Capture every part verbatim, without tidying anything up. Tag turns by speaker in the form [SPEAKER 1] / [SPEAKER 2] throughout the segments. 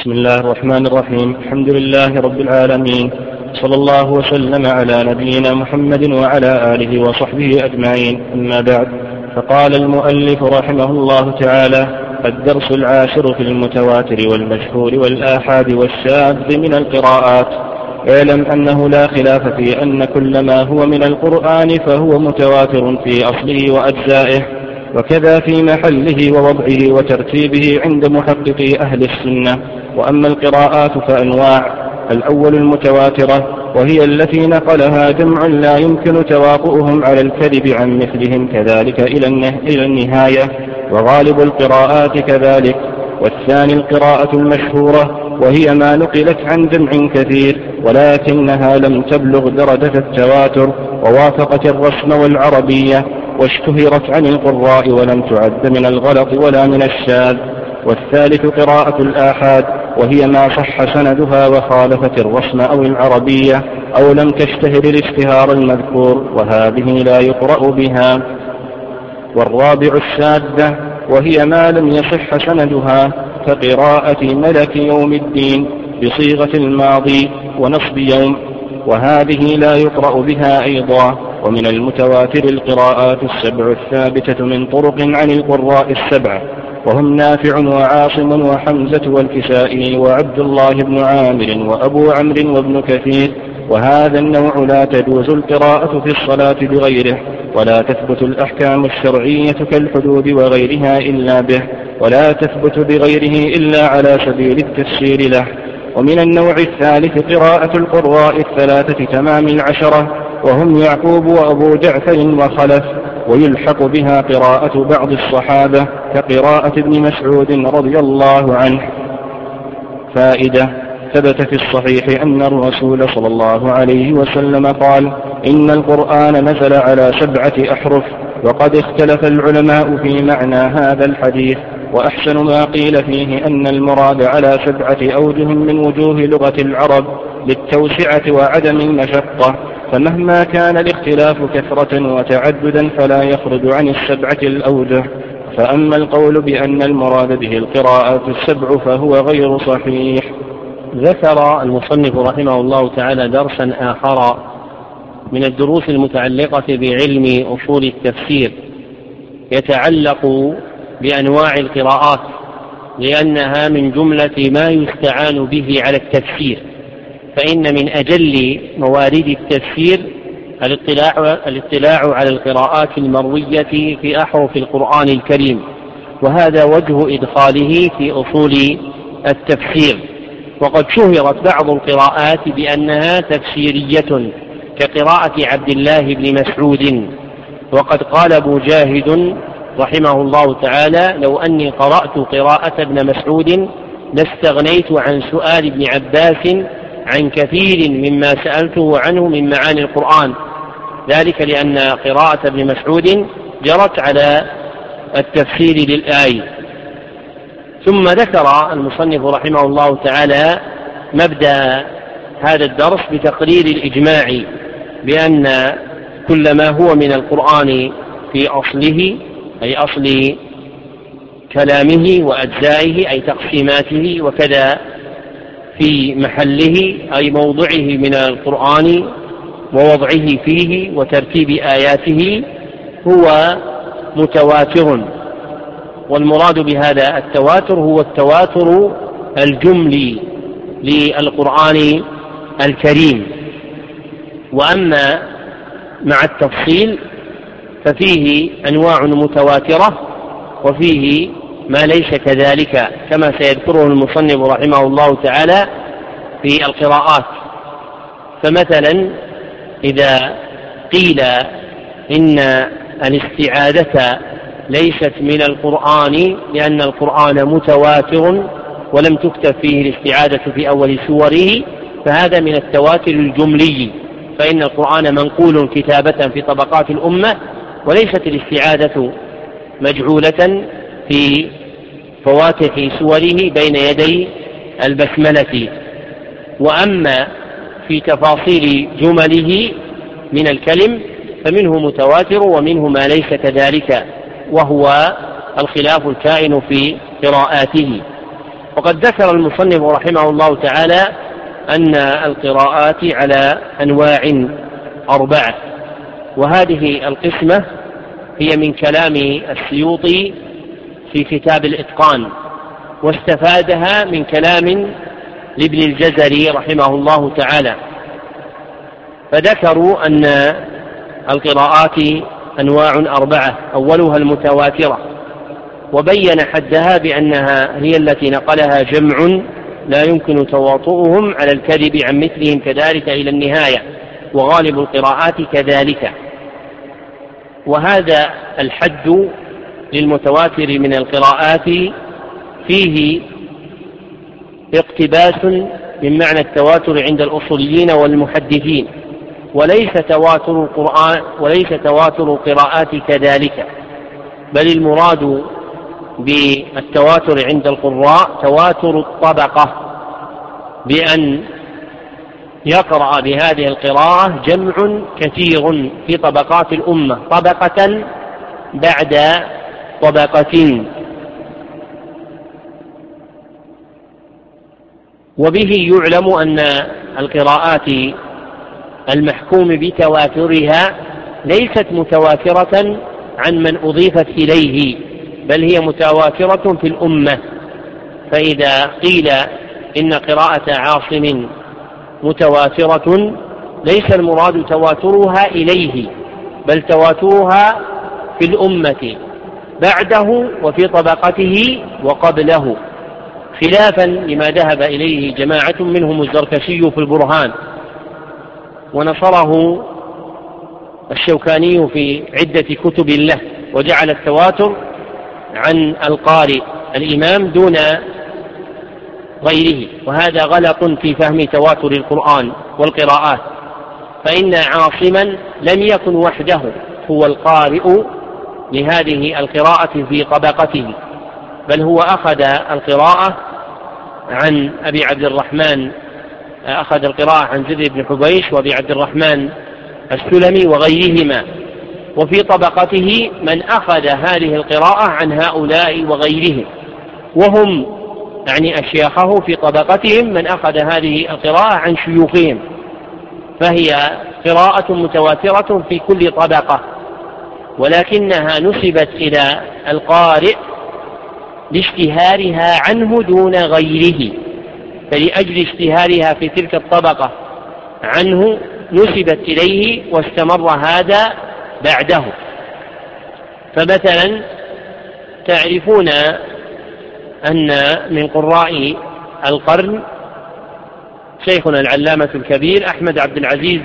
[SPEAKER 1] بسم الله الرحمن الرحيم. الحمد لله رب العالمين، صلى الله وسلم على نبينا محمد وعلى آله وصحبه أجمعين، أما بعد. فقال المؤلف رحمه الله تعالى: الدرس العاشر في المتواتر والمشهور والآحاد والشاذ من القراءات. اعلم أنه لا خلاف في أن كل ما هو من القرآن فهو متواتر في أصله وأجزائه، وكذا في محله ووضعه وترتيبه عند محققي أهل السنة. وأما القراءات فأنواع: الأول المتواترة، وهي التي نقلها جمع لا يمكن تواطؤهم على الكذب عن مثلهم كذلك إلى النهاية، وغالب القراءات كذلك. والثاني القراءة المشهورة، وهي ما نقلت عن جمع كثير ولكنها لم تبلغ درجة التواتر ووافقت الرسم والعربية واشتهرت عن القراء ولم تعد من الغلط ولا من الشاذ. والثالث قراءة الآحاد، وهي ما صح سندها وخالفت الرسم أو العربية أو لم تشتهر الاشتهار المذكور، وهذه لا يقرأ بها. والرابع الشاذة، وهي ما لم يصح سندها كقراءة ملك يوم الدين بصيغة الماضي ونصب يوم، وهذه لا يقرأ بها أيضا. ومن المتواتر القراءات السبع الثابتة من طرق عن القراء السبع، وهم نافع وعاصم وحمزة والكسائي وعبد الله بن عامر وأبو عمرو وابن كثير. وهذا النوع لا تجوز القراءة في الصلاة بغيره، ولا تثبت الأحكام الشرعية كالحدود وغيرها إلا به، ولا تثبت بغيره إلا على سبيل التفسير له. ومن النوع الثالث قراءة القراء الثلاثة تمام العشرة، وهم يعقوب وأبو جعفر وخلف، ويلحق بها قراءة بعض الصحابة كقراءة ابن مسعود رضي الله عنه. فائدة: ثبت في الصحيح أن الرسول صلى الله عليه وسلم قال: إن القرآن نزل على سبعة أحرف. وقد اختلف العلماء في معنى هذا الحديث، وأحسن ما قيل فيه أن المراد على سبعة أوجه من وجوه لغة العرب للتوسعة وعدم المشقة، فمهما كان الاختلاف كثرة وتعددا فلا يخرج عن السبعة الأوجه. فأما القول بأن المراد به القراءات السبع فهو غير صحيح.
[SPEAKER 2] ذكر المصنف رحمه الله تعالى درسا آخر من الدروس المتعلقة بعلم أصول التفسير، يتعلق بأنواع القراءات، لأنها من جملة ما يستعان به على التفسير. فإن من أجل موارد التفسير الاطلاع, الاطلاع على القراءات المروية في أحرف القرآن الكريم، وهذا وجه إدخاله في أصول التفسير. وقد شهرت بعض القراءات بأنها تفسيرية كقراءة عبد الله بن مسعود. وقد قال مجاهد رحمه الله تعالى: لو أني قرأت قراءة ابن مسعود لاستغنيت عن سؤال ابن عباس عن كثير مما سألته عنه من معاني القرآن، ذلك لأن قراءة ابن مسعود جرت على التفسير للآية. ثم ذكر المصنف رحمه الله تعالى مبدأ هذا الدرس بتقرير الإجماع بأن كل ما هو من القرآن في أصله، أي أصل كلامه وأجزائه أي تقسيماته، وكذا في محله أي موضعه من القرآن ووضعه فيه وترتيب آياته، هو متواتر. والمراد بهذا التواتر هو التواتر الجملي للقرآن الكريم. وأما مع التفصيل ففيه أنواع متواترة وفيه ما ليس كذلك، كما سيذكره المصنف رحمه الله تعالى في القراءات. فمثلا إذا قيل إن الاستعاذة ليست من القرآن لأن القرآن متواتر ولم تكتب فيه الاستعاذة في أول سوره، فهذا من التواتر الجملي، فإن القرآن منقول كتابة في طبقات الأمة، وليست الاستعاذة مجعولة في فواتح سوره بين يدي البسملة. وأما في تفاصيل جمله من الكلم فمنه متواتر ومنه ما ليس كذلك، وهو الخلاف الكائن في قراءاته. وقد ذكر المصنف رحمه الله تعالى أن القراءات على أنواع أربعة، وهذه القسمة هي من كلام السيوطي في كتاب الإتقان، واستفادها من كلام لابن الجزري رحمه الله تعالى. فذكروا أن القراءات أنواع أربعة، أولها المتواترة، وبين حدها بأنها هي التي نقلها جمع لا يمكن تواطؤهم على الكذب عن مثلهم كذلك إلى النهاية، وغالب القراءات كذلك. وهذا الحد للمتواتر من القراءات فيه اقتباس من معنى التواتر عند الأصوليين والمحدثين، وليس تواتر القرآن وليس تواتر القراءات كذلك، بل المراد بالتواتر عند القراء تواتر الطبقة، بأن يقرأ بهذه القراءة جمع كثير في طبقات الأمة طبقة بعد طبقة. وبه يعلم أن القراءات المحكوم بتواترها ليست متواترة عن من أضيفت إليه، بل هي متواترة في الأمة. فإذا قيل إن قراءة عاصم متواترة ليس المراد تواترها إليه، بل تواترها في الأمة بعده وفي طبقته وقبله، خلافا لما ذهب إليه جماعة منهم الزركشي في البرهان، ونصره الشوكاني في عدة كتب له، وجعل التواتر عن القارئ الإمام دون غيره، وهذا غلط في فهم تواتر القرآن والقراءات، فإن عاصما لم يكن وحده هو القارئ لهذه القراءة في طبقته، بل هو أخذ القراءة عن أبي عبد الرحمن أخذ القراءة عن زيد بن حبيش وأبي عبد الرحمن السلمي وغيرهما، وفي طبقته من أخذ هذه القراءة عن هؤلاء وغيرهم، وهم يعني أشياخه في طبقتهم من أخذ هذه القراءة عن شيوخهم، فهي قراءة متواترة في كل طبقة، ولكنها نسبت إلى القارئ لاشتهارها عنه دون غيره، فلأجل اشتهارها في تلك الطبقة عنه نسبت إليه واستمر هذا بعده. فمثلا تعرفون أن من قراء القرن شيخنا العلامة الكبير أحمد عبد العزيز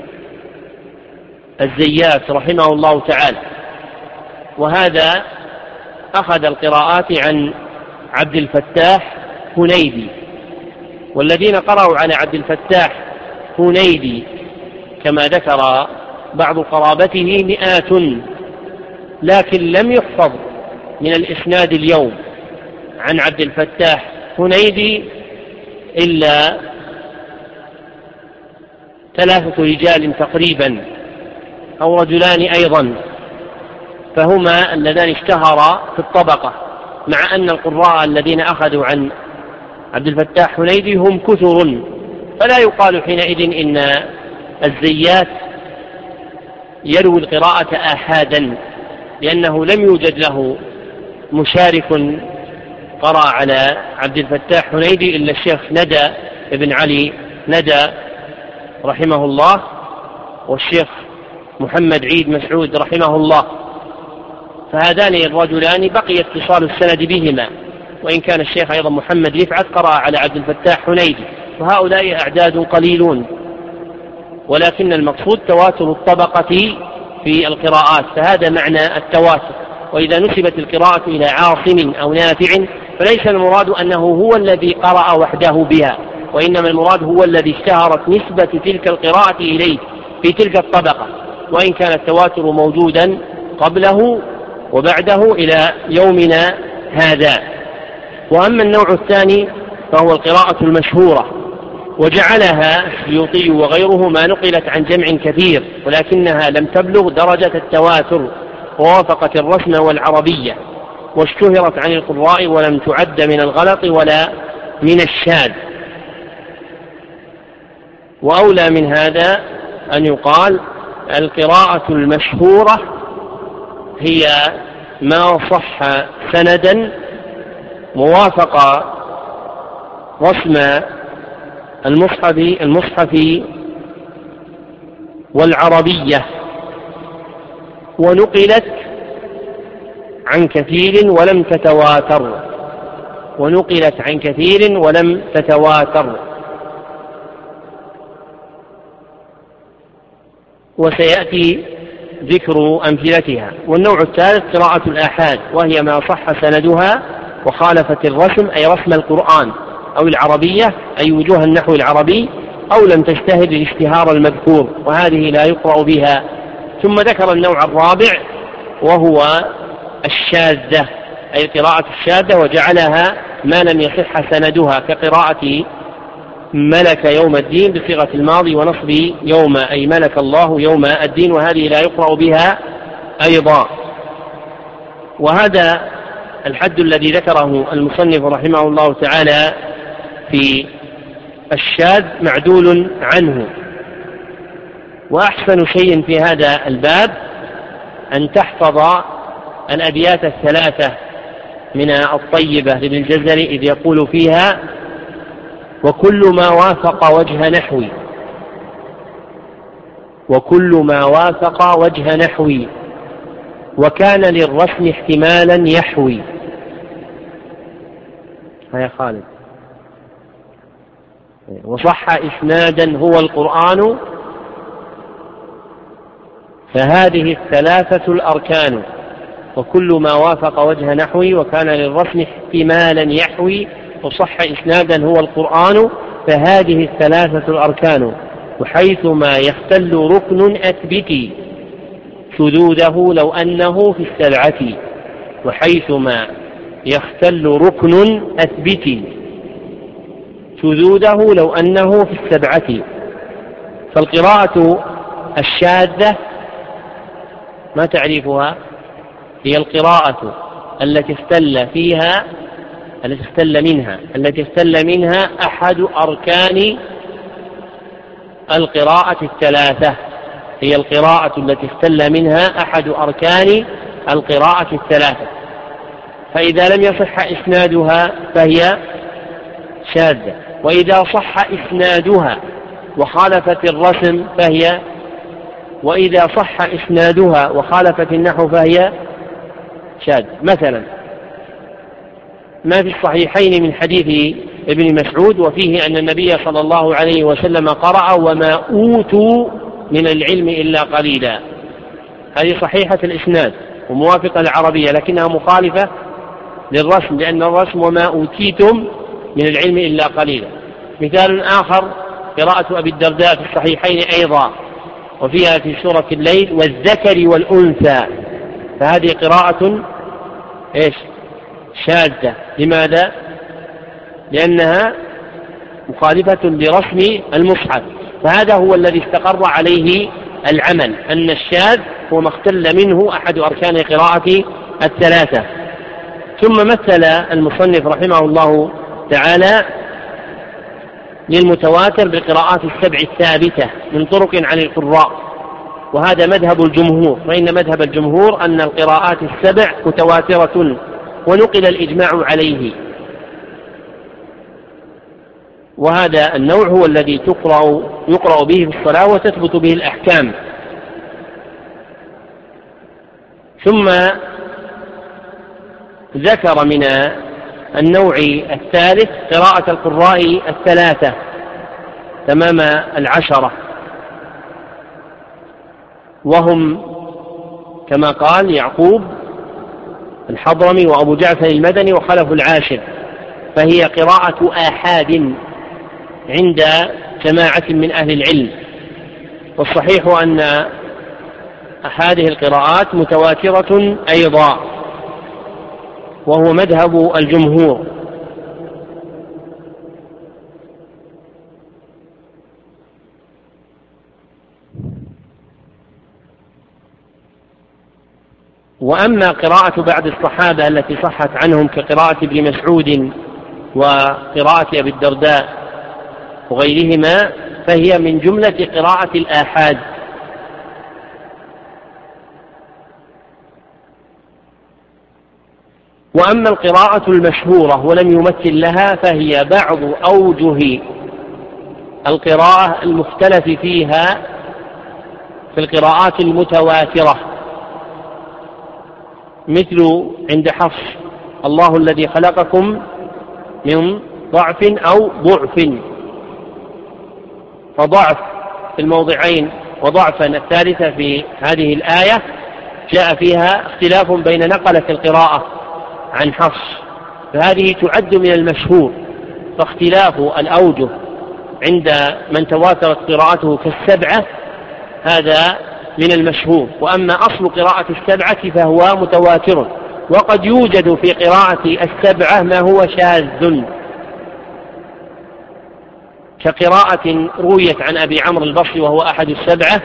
[SPEAKER 2] الزيات رحمه الله تعالى، وهذا أخذ القراءات عن عبد الفتاح هنيدي، والذين قرأوا على عبد الفتاح هنيدي كما ذكر بعض قرابته مئات، لكن لم يحفظ من الإسناد اليوم عن عبد الفتاح هنيدي إلا ثلاثة رجال تقريبا أو رجلان أيضا، فهما اللذان اشتهرا في الطبقة، مع أن القراء الذين أخذوا عن عبد الفتاح هنيدي هم كثر، فلا يقال حينئذ إن الزيات يروي القراءة آحادا، لأنه لم يوجد له مشارك قرأ على عبد الفتاح هنيدي إلا الشيخ ندى ابن علي ندى رحمه الله، والشيخ محمد عيد مسعود رحمه الله، فهذان الرجلان بقي اتصال السند بهما، وإن كان الشيخ أيضا محمد رفعت قرأ على عبد الفتاح هنيدي، وهؤلاء أعداد قليلون، ولكن المقصود تواتر الطبقة في القراءات، فهذا معنى التواتر. وإذا نسبت القراءة إلى عاصم أو نافع فليس المراد أنه هو الذي قرأ وحده بها، وإنما المراد هو الذي اشتهرت نسبة تلك القراءة إليه في تلك الطبقة، وإن كان التواتر موجودا قبله وبعده إلى يومنا هذا. وأما النوع الثاني فهو القراءة المشهورة، وجعلها السيوطي وغيره ما نقلت عن جمع كثير، ولكنها لم تبلغ درجة التواتر ووافقت الرسم والعربية، واشتهرت عن القراء ولم تعد من الغلط ولا من الشاذ. وأولى من هذا أن يقال القراءة المشهورة هي ما صح سندا موافق رسم المصحف المصحف والعربية، ونقلت عن كثير ولم تتواتر ونقلت عن كثير ولم تتواتر وسيأتي ذكر أمثلتها. والنوع الثالث قراءة الآحاد، وهي ما صح سندها وخالفت الرسم، أي رسم القرآن أو العربية، أي وجوه النحو العربي، أو لم تجتهد الاشتهار المذكور، وهذه لا يقرأ بها. ثم ذكر النوع الرابع وهو الشاذة، أي القراءة الشاذة، وجعلها ما لم يصح سندها كقراءة ملك يوم الدين بصيغة الماضي ونصب يوم، أي ملك الله يوم الدين، وهذه لا يقرأ بها أيضا. وهذا الحد الذي ذكره المصنف رحمه الله تعالى في الشاذ معدول عنه. وأحسن شيء في هذا الباب أن تحفظ الأبيات الثلاثة من الطيبة لابن الجزري إذ يقول فيها: وكل ما وافق وجه نحوي وكل ما وافق وجه نحوي وكان للرسم احتمالا يحوي. يا خالد. وصح إسنادا هو القرآن فهذه الثلاثة الأركان، وكل ما وافق وجه نحوي وكان للرسم احتمالا يحوي، وصح إسنادا هو القرآن فهذه الثلاثة الأركان، وحيثما يختل ركن أثبتي شذوذه لو أنه في السبعة وحيثما يختل ركن أثبتي شذوذه لو أنه في السبعة. فالقراءة الشاذة ما تعريفها؟ هي القراءة التي اختل فيها التي اختل منها التي اختل منها أحد أركان القراءة الثلاثة هي القراءة التي اختل منها أحد أركان القراءة الثلاثة. فإذا لم يصح إسنادها فهي شاذة، وإذا صح إسنادها وخالفت الرسم فهي وإذا صح إسنادها وخالفت النحو فهي شاذة. مثلا ما في الصحيحين من حديث ابن مسعود وفيه أن النبي صلى الله عليه وسلم قرأ: وما أوتوا من العلم إلا قليلا. هذه صحيحة الإسناد وموافقة العربية، لكنها مخالفة للرسم، لأن الرسم وما أوتيتم من العلم إلا قليلا. مثال آخر قراءة أبي الدرداء في الصحيحين أيضا وفيها في سورة الليل: والذكر والأنثى، فهذه قراءة إيش؟ شاذة. لماذا؟ لأنها مخالفة لرسم المصحف. فهذا هو الذي استقر عليه العمل، أن الشاذ هو ما اختل منه أحد أركان القراءة الثلاثة. ثم مثل المصنف رحمه الله تعالى للمتواتر بالقراءات السبع الثابتة من طرق عن القراء، وهذا مذهب الجمهور. فإن مذهب الجمهور أن القراءات السبع متواترة ونقل الإجماع عليه، وهذا النوع هو الذي تقرأ يقرأ به في الصلاة وتثبت به الأحكام. ثم ذكر من النوع الثالث قراءة القراء الثلاثة تمام العشرة، وهم كما قال يعقوب الحضرمي وأبو جعفر المدني وخلف العاشر، فهي قراءة آحاد عند جماعة من أهل العلم. والصحيح أن هذه القراءات متواترة أيضا، وهو مذهب الجمهور. وأما قراءة بعض الصحابة التي صحت عنهم كقراءة ابن مسعود وقراءة أبي الدرداء وغيرهما فهي من جملة قراءة الآحاد. وأما القراءة المشهورة ولم يمثل لها فهي بعض أوجه القراءة المختلف فيها في القراءات المتواترة، مثل عند حفص الله الذي خلقكم من ضعف أو ضعف، فضعف في الموضعين وضعفا الثالثة في هذه الآية جاء فيها اختلاف بين نقلة القراءة عن حفص، فهذه تعد من المشهور، فاختلاف الأوجه عند من تواترت قراءته كالسبعة هذا من المشهور. وأما أصل قراءة السبعة فهو متواتر، وقد يوجد في قراءة السبعة ما هو شاذ، كقراءة رويت عن أبي عمرو البصري وهو أحد السبعة: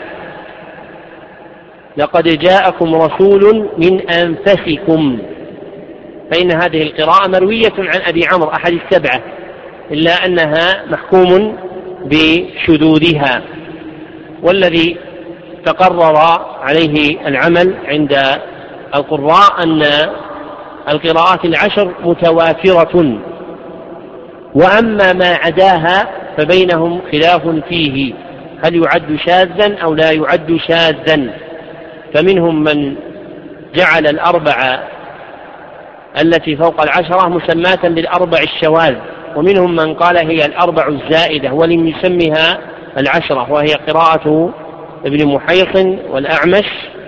[SPEAKER 2] لقد جاءكم رسول من أنفسكم، فإن هذه القراءة مروية عن أبي عمرو أحد السبعة، إلا أنها محكوم بشذوذها. والذي تقرر عليه العمل عند القراء أن القراءات العشر متواترة، وأما ما عداها فبينهم خلاف فيه، هل يعد شاذا أو لا يعد شاذا. فمنهم من جعل الأربعة التي فوق العشرة مسماة بالأربع الشواذ، ومنهم من قال هي الأربع الزائدة ولم يسمها العشرة، وهي قراءة ابن محيص والأعمش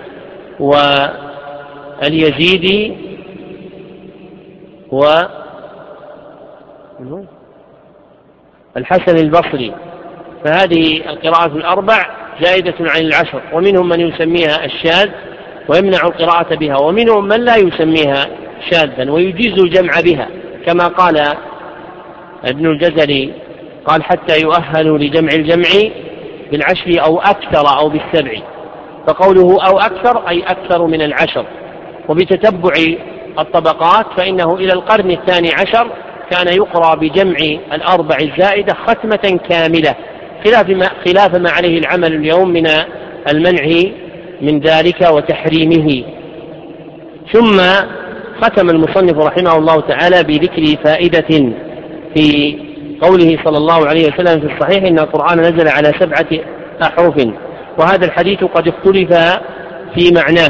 [SPEAKER 2] واليزيدي والحسن البصري، فهذه القراءة الأربع زائدة عن العشر. ومنهم من يسميها الشاذ ويمنع القراءة بها، ومنهم من لا يسميها شاذا ويجيز الجمع بها، كما قال ابن الجزري قال حتى يؤهلوا لجمع الجمع بالعشر أو أكثر أو بالسبع، فقوله أو أكثر أي أكثر من العشر. وبتتبع الطبقات فإنه إلى القرن الثاني عشر كان يقرأ بجمع الأربع الزائدة ختمة كاملة، خلاف ما, خلاف ما عليه العمل اليوم من المنع من ذلك وتحريمه. ثم ختم المصنف رحمه الله تعالى بذكر فائدة في قوله صلى الله عليه وسلم في الصحيح إن القرآن نزل على سبعة أحرف، وهذا الحديث قد اختلف في معناه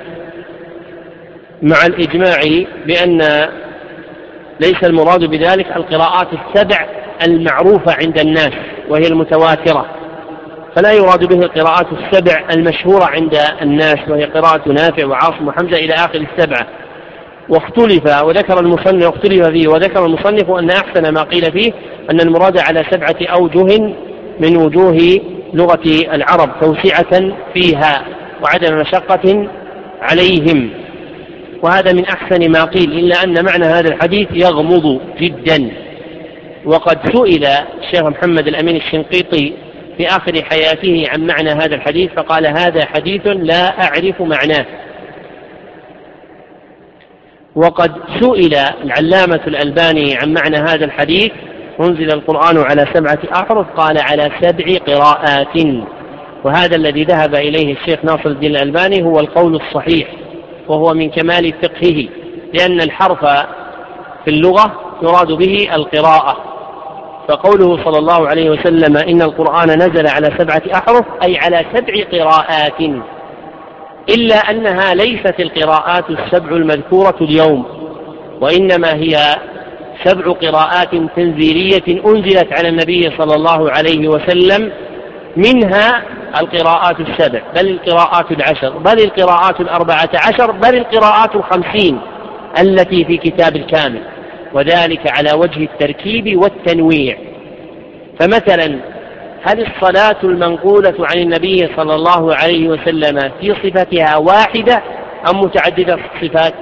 [SPEAKER 2] مع الإجماع بأن ليس المراد بذلك القراءات السبع المعروفة عند الناس وهي المتواترة، فلا يراد به القراءات السبع المشهورة عند الناس وهي قراءة نافع وعاصم وحمزة إلى آخر السبعة. واختلف وذكر المصنف واختلف فيه وذكر المصنف أن أحسن ما قيل فيه أن المراد على سبعة أوجه من وجوه لغة العرب توسعة فيها وعدم مشقة عليهم، وهذا من أحسن ما قيل، إلا أن معنى هذا الحديث يغمض جدا. وقد سئل الشيخ محمد الأمين الشنقيطي في آخر حياته عن معنى هذا الحديث فقال هذا حديث لا أعرف معناه. وقد سئل العلامة الألباني عن معنى هذا الحديث أنزل القرآن على سبعة أحرف قال على سبع قراءات، وهذا الذي ذهب إليه الشيخ ناصر الدين الألباني هو القول الصحيح، وهو من كمال فقهه، لأن الحرف في اللغة يراد به القراءة، فقوله صلى الله عليه وسلم إن القرآن نزل على سبعة أحرف أي على سبع قراءات، إلا أنها ليست القراءات السبع المذكورة اليوم، وإنما هي سبع قراءات تنزيلية أنزلت على النبي صلى الله عليه وسلم، منها القراءات السبع بل القراءات العشر بل القراءات الأربعة عشر بل القراءات الخمسين التي في كتاب الكامل، وذلك على وجه التركيب والتنويع. فمثلا هل الصلاة المنقولة عن النبي صلى الله عليه وسلم في صفتها واحدة أم متعددة الصفات؟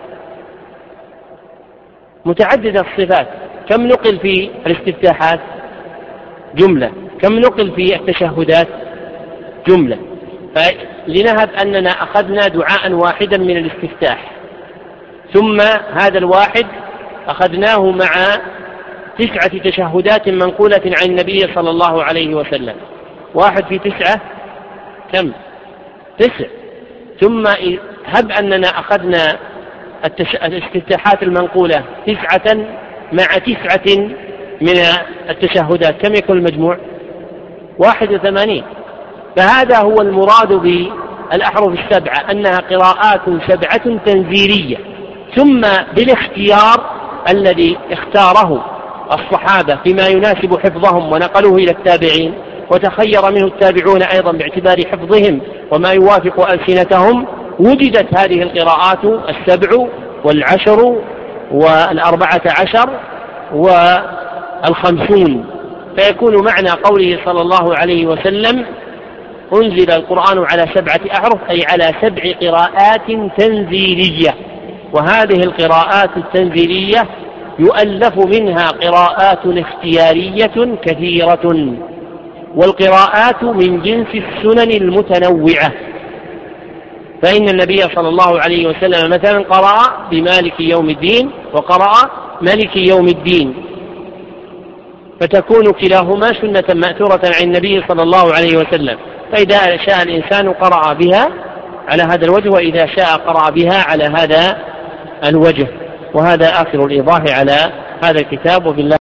[SPEAKER 2] متعددة الصفات. كم نقل في الاستفتاحات؟ جملة. كم نقل في التشهدات؟ جملة. فلنهب أننا أخذنا دعاء واحدا من الاستفتاح، ثم هذا الواحد أخذناه مع تسعة تشهدات منقولة عن النبي صلى الله عليه وسلم. واحد في تسعة كم؟ تسع. ثم هب أننا أخذنا الاستفتاحات المنقولة تسعة مع تسعة من التشهدات، كم يكون المجموع؟ واحد وثمانين. فهذا هو المراد بالأحرف السبعة، أنها قراءات سبعة تنزيلية، ثم بالاختيار الذي اختاره الصحابة فيما يناسب حفظهم ونقلوه إلى التابعين، وتخير منه التابعون أيضا باعتبار حفظهم وما يوافق ألسنتهم، وجدت هذه القراءات السبع والعشر والأربعة عشر والخمسون. فيكون معنى قوله صلى الله عليه وسلم أنزل القرآن على سبعة أحرف، أي على سبع قراءات تنزيلية. وهذه القراءات التنزيلية يؤلف منها قراءات اختيارية كثيرة، والقراءات من جنس السنن المتنوعة. فإن النبي صلى الله عليه وسلم مثلا قرأ بمالك يوم الدين وقرأ ملك يوم الدين، فتكون كلاهما سنة مأثورة عن النبي صلى الله عليه وسلم. فإذا شاء الإنسان قرأ بها على هذا الوجه، وإذا شاء قرأ بها على هذا الوجه. وهذا آخر الإيضاح على هذا الكتاب، وبالله